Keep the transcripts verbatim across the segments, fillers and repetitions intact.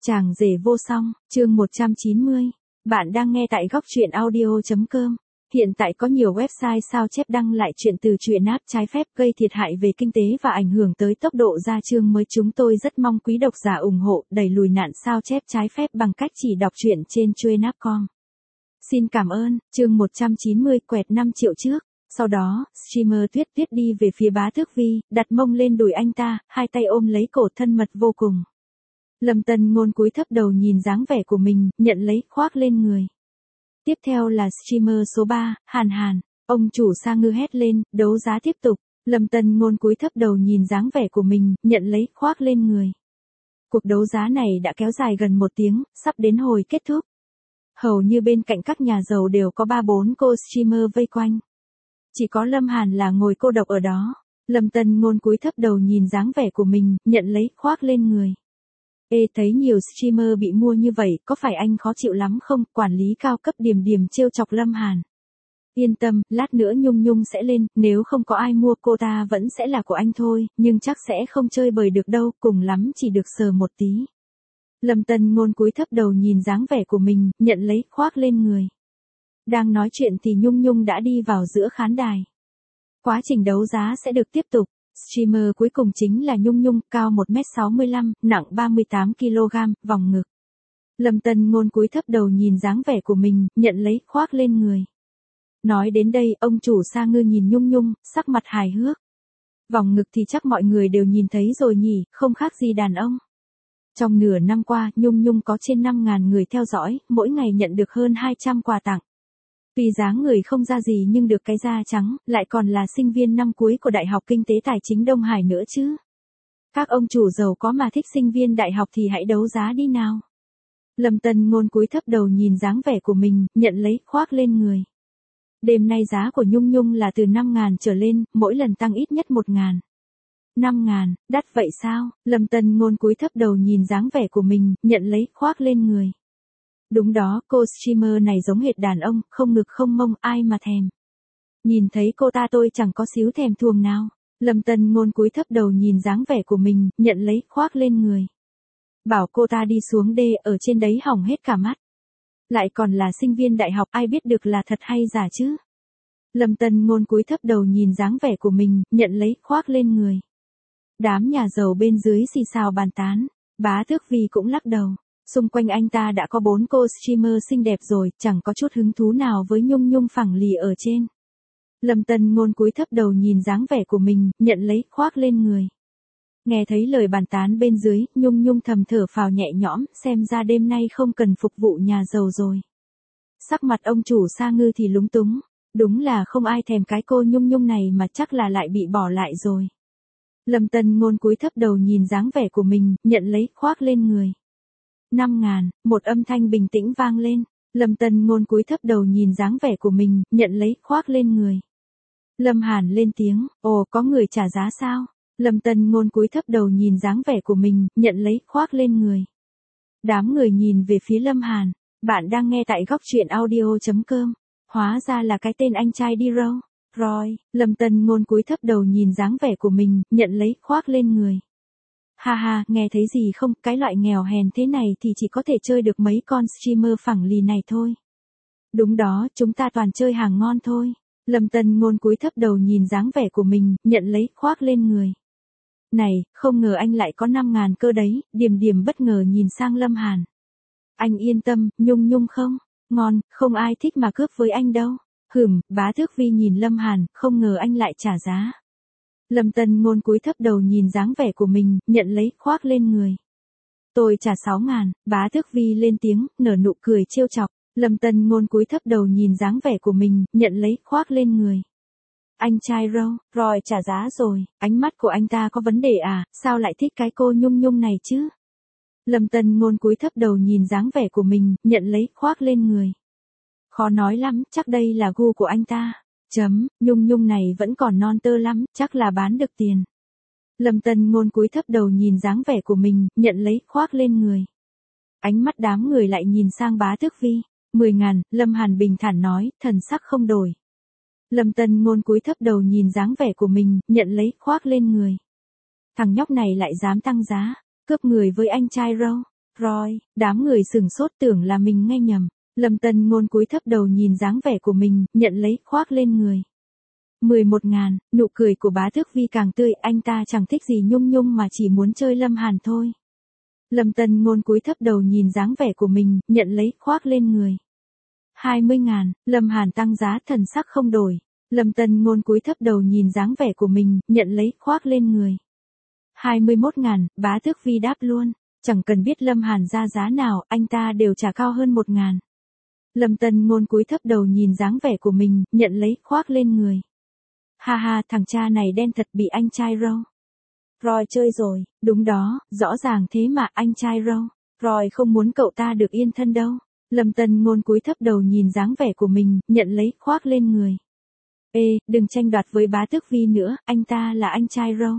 Chàng rể vô song, chương một trăm chín mươi. Bạn đang nghe tại góc truyện audio chấm com. Hiện tại có nhiều website sao chép đăng lại chuyện từ truyện app trái phép gây thiệt hại về kinh tế và ảnh hưởng tới tốc độ ra chương mới. Chúng tôi rất mong quý độc giả ủng hộ đẩy lùi nạn sao chép trái phép bằng cách chỉ đọc truyện trên truyện app chấm com. Xin cảm ơn. Chương một trăm chín mươi quẹt năm triệu trước. Sau đó, streamer Tuyết Tuyết đi về phía Bá Tước Vi, đặt mông lên đùi anh ta, hai tay ôm lấy cổ thân mật vô cùng. Lâm Tân Ngôn cúi thấp đầu nhìn dáng vẻ của mình, nhận lấy, khoác lên người. Tiếp theo là streamer số ba, Hàn Hàn. Ông chủ Sa Ngư hét lên, đấu giá tiếp tục. Lâm Tân Ngôn cúi thấp đầu nhìn dáng vẻ của mình, nhận lấy, khoác lên người. Cuộc đấu giá này đã kéo dài gần một tiếng, sắp đến hồi kết thúc. Hầu như bên cạnh các nhà giàu đều có ba bốn cô streamer vây quanh. Chỉ có Lâm Hàn là ngồi cô độc ở đó. Lâm Tân Ngôn cúi thấp đầu nhìn dáng vẻ của mình, nhận lấy, khoác lên người. Ê, thấy nhiều streamer bị mua như vậy, có phải anh khó chịu lắm không? Quản lý cao cấp Điềm Điềm trêu chọc Lâm Hàn. Yên tâm, lát nữa Nhung Nhung sẽ lên, nếu không có ai mua cô ta vẫn sẽ là của anh thôi, nhưng chắc sẽ không chơi bời được đâu, cùng lắm chỉ được sờ một tí. Lâm Tân Ngôn cúi thấp đầu nhìn dáng vẻ của mình, nhận lấy, khoác lên người. Đang nói chuyện thì Nhung Nhung đã đi vào giữa khán đài. Quá trình đấu giá sẽ được tiếp tục. Streamer cuối cùng chính là Nhung Nhung, cao một mét sáu mươi lăm, nặng ba mươi tám ki lô gam, vòng ngực. Lâm Tân Ngôn cúi thấp đầu nhìn dáng vẻ của mình, nhận lấy, khoác lên người. Nói đến đây, ông chủ Sa Ngư nhìn Nhung Nhung, sắc mặt hài hước. Vòng ngực thì chắc mọi người đều nhìn thấy rồi nhỉ, không khác gì đàn ông. Trong nửa năm qua, Nhung Nhung có trên năm nghìn người theo dõi, mỗi ngày nhận được hơn hai trăm quà tặng. Tuy dáng người không ra gì nhưng được cái da trắng, lại còn là sinh viên năm cuối của Đại học Kinh tế Tài chính Đông Hải nữa chứ. Các ông chủ giàu có mà thích sinh viên đại học thì hãy đấu giá đi nào. Lâm Tân Ngôn cúi thấp đầu nhìn dáng vẻ của mình, nhận lấy, khoác lên người. Đêm nay giá của Nhung Nhung là từ năm nghìn trở lên, mỗi lần tăng ít nhất một nghìn. năm nghìn, đắt vậy sao? Lâm Tân Ngôn cúi thấp đầu nhìn dáng vẻ của mình, nhận lấy, khoác lên người. Đúng đó, cô streamer này giống hệt đàn ông, không ngực không mông, ai mà thèm. Nhìn thấy cô ta tôi chẳng có xíu thèm thuồng nào. Lâm Tân Ngôn cúi thấp đầu nhìn dáng vẻ của mình, nhận lấy, khoác lên người. Bảo cô ta đi xuống đê, ở trên đấy hỏng hết cả mắt. Lại còn là sinh viên đại học, ai biết được là thật hay giả chứ. Lâm Tân Ngôn cúi thấp đầu nhìn dáng vẻ của mình, nhận lấy, khoác lên người. Đám nhà giàu bên dưới xì xào bàn tán, Bá Tước Vi cũng lắc đầu. Xung quanh anh ta đã có bốn cô streamer xinh đẹp rồi, chẳng có chút hứng thú nào với Nhung Nhung phẳng lì ở trên. Lâm Tân Ngôn cúi thấp đầu nhìn dáng vẻ của mình, nhận lấy, khoác lên người. Nghe thấy lời bàn tán bên dưới, Nhung Nhung thầm thở phào nhẹ nhõm, xem ra đêm nay không cần phục vụ nhà giàu rồi. Sắc mặt ông chủ Sa Ngư thì lúng túng, đúng là không ai thèm cái cô Nhung Nhung này mà chắc là lại bị bỏ lại rồi. Lâm Tân Ngôn cúi thấp đầu nhìn dáng vẻ của mình, nhận lấy, khoác lên người. năm nghìn, một âm thanh bình tĩnh vang lên. Lâm Tân Ngôn cúi thấp đầu nhìn dáng vẻ của mình, nhận lấy, khoác lên người. Lâm Hàn lên tiếng, ồ, có người trả giá sao? Lâm Tân Ngôn cúi thấp đầu nhìn dáng vẻ của mình, nhận lấy, khoác lên người. Đám người nhìn về phía Lâm Hàn. Bạn đang nghe tại góc truyện audio chấm com. Hóa ra là cái tên anh trai đi râu. Rồi, Lâm Tân Ngôn cúi thấp đầu nhìn dáng vẻ của mình, nhận lấy, khoác lên người. Ha ha, nghe thấy gì không, cái loại nghèo hèn thế này thì chỉ có thể chơi được mấy con streamer phẳng lì này thôi. Đúng đó, chúng ta toàn chơi hàng ngon thôi. Lâm Tân Ngôn cúi thấp đầu nhìn dáng vẻ của mình, nhận lấy, khoác lên người. Này, không ngờ anh lại có năm nghìn cơ đấy, Điềm Điềm bất ngờ nhìn sang Lâm Hàn. Anh yên tâm, Nhung Nhung không? Ngon, không ai thích mà cướp với anh đâu. Hửm, Bá Tước Vi nhìn Lâm Hàn, không ngờ anh lại trả giá. Lâm Tân Ngôn cúi thấp đầu nhìn dáng vẻ của mình, nhận lấy, khoác lên người. Tôi trả sáu nghìn, Bá Tước Vi lên tiếng, nở nụ cười trêu chọc. Lâm Tân Ngôn cúi thấp đầu nhìn dáng vẻ của mình, nhận lấy, khoác lên người. Anh trai râu, rồi trả giá rồi, ánh mắt của anh ta có vấn đề à, sao lại thích cái cô Nhung Nhung này chứ? Lâm Tân Ngôn cúi thấp đầu nhìn dáng vẻ của mình, nhận lấy, khoác lên người. Khó nói lắm, chắc đây là gu của anh ta. Chấm, Nhung Nhung này vẫn còn non tơ lắm, chắc là bán được tiền. Lâm Tân Ngôn cúi thấp đầu nhìn dáng vẻ của mình, nhận lấy, khoác lên người. Ánh mắt đám người lại nhìn sang Bá Tước Vi. mười nghìn, Lâm Hàn bình thản nói, thần sắc không đổi. Lâm Tân Ngôn cúi thấp đầu nhìn dáng vẻ của mình, nhận lấy, khoác lên người. Thằng nhóc này lại dám tăng giá, cướp người với anh trai râu. Rồi, đám người sừng sốt tưởng là mình nghe nhầm. Lâm Tân Ngôn cúi thấp đầu nhìn dáng vẻ của mình, nhận lấy, khoác lên người. mười một ngàn, nụ cười của Bá Tước Vi càng tươi, anh ta chẳng thích gì Nhung Nhung mà chỉ muốn chơi Lâm Hàn thôi. Lâm Tân Ngôn cúi thấp đầu nhìn dáng vẻ của mình, nhận lấy, khoác lên người. hai mươi ngàn, Lâm Hàn tăng giá, thần sắc không đổi. Lâm Tân Ngôn cúi thấp đầu nhìn dáng vẻ của mình, nhận lấy, khoác lên người. hai mươi mốt ngàn, Bá Tước Vi đáp luôn. Chẳng cần biết Lâm Hàn ra giá nào, anh ta đều trả cao hơn một ngàn. Lâm Tân Ngôn cúi thấp đầu nhìn dáng vẻ của mình, nhận lấy, khoác lên người. Ha ha, thằng cha này đen thật, bị anh trai râu. Rồi chơi rồi, đúng đó, rõ ràng thế mà, anh trai râu. Rồi không muốn cậu ta được yên thân đâu. Lâm Tân Ngôn cúi thấp đầu nhìn dáng vẻ của mình, nhận lấy, khoác lên người. Ê, đừng tranh đoạt với Bá Tước Vi nữa, anh ta là anh trai râu.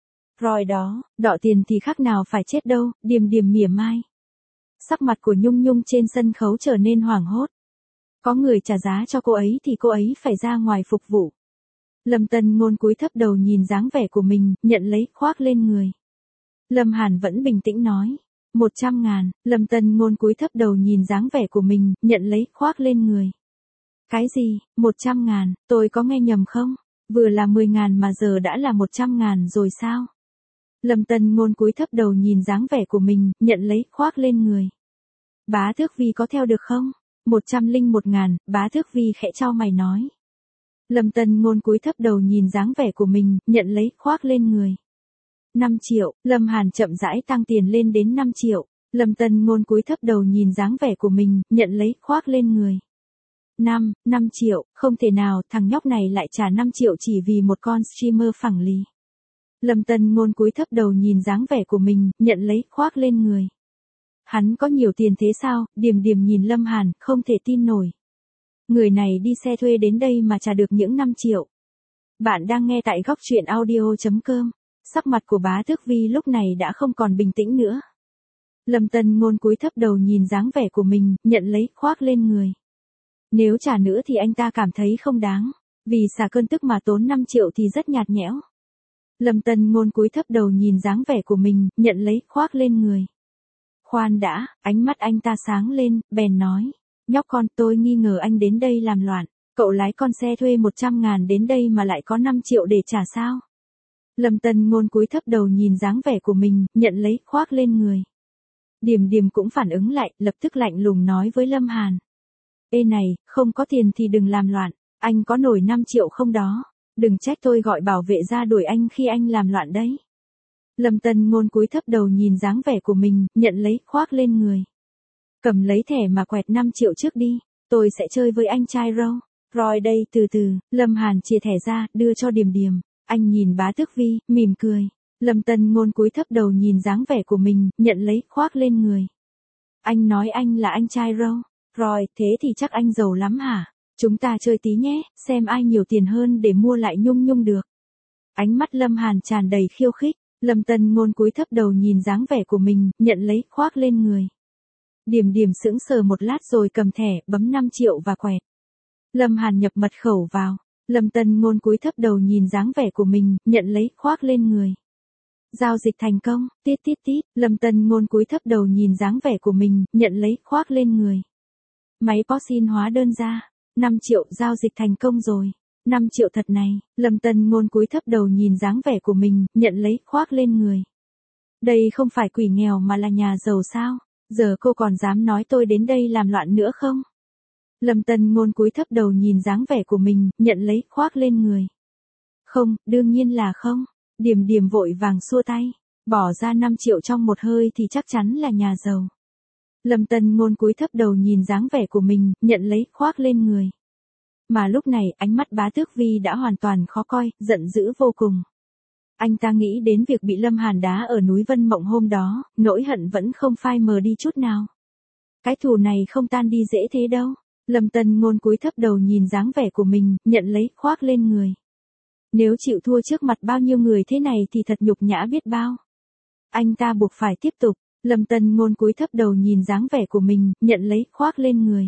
Rồi đó, đọ tiền thì khác nào phải chết đâu, Điềm Điềm mỉa mai. Sắc mặt của Nhung Nhung trên sân khấu trở nên hoảng hốt. Có người trả giá cho cô ấy thì cô ấy phải ra ngoài phục vụ. Lâm Tân Ngôn cúi thấp đầu nhìn dáng vẻ của mình, nhận lấy, khoác lên người. Lâm Hàn vẫn bình tĩnh nói. một trăm ngàn, Lâm Tân Ngôn cúi thấp đầu nhìn dáng vẻ của mình, nhận lấy, khoác lên người. Cái gì, một trăm ngàn, tôi có nghe nhầm không? Vừa là mười ngàn mà giờ đã là một trăm ngàn rồi sao? Lâm Tân Ngôn cúi thấp đầu nhìn dáng vẻ của mình, nhận lấy, khoác lên người. Bá Tước Vi có theo được không? một trăm lẻ một ngàn, Bá Tước Vi khẽ chau mày nói. Lâm Tân Ngôn cúi thấp đầu nhìn dáng vẻ của mình, nhận lấy, khoác lên người. năm triệu, Lâm Hàn chậm rãi tăng tiền lên đến năm triệu. Lâm Tân Ngôn cúi thấp đầu nhìn dáng vẻ của mình, nhận lấy, khoác lên người. năm, năm triệu, không thể nào, thằng nhóc này lại trả năm triệu chỉ vì một con streamer phẳng lì. Lâm Tân Ngôn cúi thấp đầu nhìn dáng vẻ của mình, nhận lấy, khoác lên người. Hắn có nhiều tiền thế sao? Điềm Điềm nhìn Lâm Hàn, không thể tin nổi. Người này đi xe thuê đến đây mà trả được những năm triệu. Bạn đang nghe tại góc truyện audio chấm com. Sắc mặt của Bá Tước Vi lúc này đã không còn bình tĩnh nữa. Lâm Tân Ngôn cúi thấp đầu nhìn dáng vẻ của mình, nhận lấy, khoác lên người. Nếu trả nữa thì anh ta cảm thấy không đáng. Vì xả cơn tức mà tốn năm triệu thì rất nhạt nhẽo. Lâm Tân Ngôn cúi thấp đầu nhìn dáng vẻ của mình, nhận lấy, khoác lên người. Khoan đã, ánh mắt anh ta sáng lên, bèn nói. Nhóc con, tôi nghi ngờ anh đến đây làm loạn. Cậu lái con xe thuê một trăm ngàn đến đây mà lại có năm triệu để trả sao? Lâm Tân Ngôn cúi thấp đầu nhìn dáng vẻ của mình, nhận lấy, khoác lên người. Điềm Điềm cũng phản ứng lại, lập tức lạnh lùng nói với Lâm Hàn. Ê này, không có tiền thì đừng làm loạn, anh có nổi năm triệu không đó? Đừng trách tôi gọi bảo vệ ra đuổi anh khi anh làm loạn đấy. Lâm Tân Ngôn cúi thấp đầu nhìn dáng vẻ của mình, nhận lấy, khoác lên người. Cầm lấy thẻ mà quẹt năm triệu trước đi, tôi sẽ chơi với anh trai râu. Rồi đây, từ từ, Lâm Hàn chia thẻ ra, đưa cho Điềm Điềm. Anh nhìn Bá Tước Vi, mỉm cười. Lâm Tân Ngôn cúi thấp đầu nhìn dáng vẻ của mình, nhận lấy, khoác lên người. Anh nói anh là anh trai râu. Rồi, thế thì chắc anh giàu lắm hả? Chúng ta chơi tí nhé, xem ai nhiều tiền hơn để mua lại Nhung Nhung được. Ánh mắt Lâm Hàn tràn đầy khiêu khích. Lâm Tân Ngôn cúi thấp đầu nhìn dáng vẻ của mình, nhận lấy, khoác lên người. Điềm Điềm sững sờ một lát rồi cầm thẻ, bấm năm triệu và quẹt. Lâm Hàn nhập mật khẩu vào. Lâm Tân Ngôn cúi thấp đầu nhìn dáng vẻ của mình, nhận lấy, khoác lên người. Giao dịch thành công, tít tít tít, Lâm Tân Ngôn cúi thấp đầu nhìn dáng vẻ của mình, nhận lấy, khoác lên người. Máy pê ô ét xin hóa đơn ra. năm triệu, giao dịch thành công rồi. năm triệu thật này, Lâm Tân Ngôn cúi thấp đầu nhìn dáng vẻ của mình, nhận lấy, khoác lên người. Đây không phải quỷ nghèo mà là nhà giàu sao? Giờ cô còn dám nói tôi đến đây làm loạn nữa không? Lâm Tân Ngôn cúi thấp đầu nhìn dáng vẻ của mình, nhận lấy, khoác lên người. Không, đương nhiên là không. Điềm Điềm vội vàng xua tay. Bỏ ra năm triệu trong một hơi thì chắc chắn là nhà giàu. Lâm Tân Ngôn cúi thấp đầu nhìn dáng vẻ của mình, nhận lấy, khoác lên người. Mà lúc này, ánh mắt Bá Tước Vi đã hoàn toàn khó coi, giận dữ vô cùng. Anh ta nghĩ đến việc bị Lâm Hàn đá ở núi Vân Mộng hôm đó, nỗi hận vẫn không phai mờ đi chút nào. Cái thù này không tan đi dễ thế đâu. Lâm Tân Ngôn cúi thấp đầu nhìn dáng vẻ của mình, nhận lấy, khoác lên người. Nếu chịu thua trước mặt bao nhiêu người thế này thì thật nhục nhã biết bao. Anh ta buộc phải tiếp tục. Lâm Tân Ngôn cúi thấp đầu nhìn dáng vẻ của mình, nhận lấy, khoác lên người.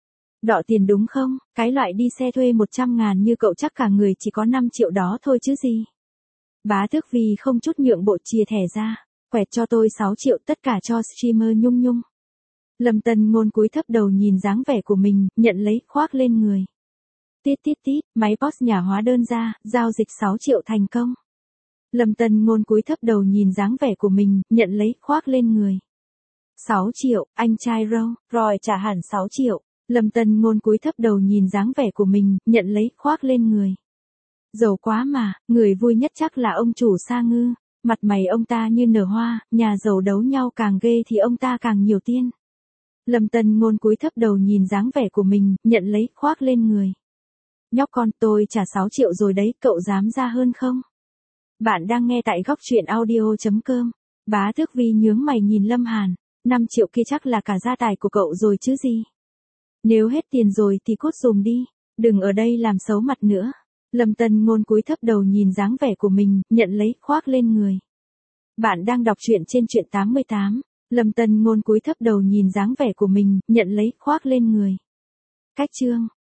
Đọ tiền đúng không? Cái loại đi xe thuê một trăm ngàn như cậu chắc cả người chỉ có năm triệu đó thôi chứ gì. Bá Tước Vi không chút nhượng bộ chia thẻ ra. Quẹt Quẹt cho tôi sáu triệu, tất cả cho streamer Nhung Nhung. Lâm Tân Ngôn cúi thấp đầu nhìn dáng vẻ của mình, nhận lấy, khoác lên người. Tít tít tít, máy pê ô ét nhà hóa đơn ra, giao dịch sáu triệu thành công. Lâm Tân Ngôn cúi thấp đầu nhìn dáng vẻ của mình, nhận lấy, khoác lên người. sáu triệu, anh trai Râu, rồi trả hẳn sáu triệu. Lâm Tân Ngôn cúi thấp đầu nhìn dáng vẻ của mình, nhận lấy, khoác lên người. Giàu quá mà, người vui nhất chắc là ông chủ Sa Ngư, mặt mày ông ta như nở hoa, nhà giàu đấu nhau càng ghê thì ông ta càng nhiều tiền. Lâm Tân Ngôn cúi thấp đầu nhìn dáng vẻ của mình, nhận lấy, khoác lên người. Nhóc con, tôi trả sáu triệu rồi đấy, cậu dám ra hơn không? Bạn đang nghe tại góc truyện audio chấm com. Bá Tước Vi nhướng mày nhìn Lâm Hàn, năm triệu kia chắc là cả gia tài của cậu rồi chứ gì. Nếu hết tiền rồi thì cút dùm đi, đừng ở đây làm xấu mặt nữa. Lâm Tân Ngôn cúi thấp đầu nhìn dáng vẻ của mình, nhận lấy, khoác lên người. Bạn đang đọc truyện trên truyện tám mươi tám. Lâm Tân Ngôn cúi thấp đầu nhìn dáng vẻ của mình, nhận lấy, khoác lên người. Cách chương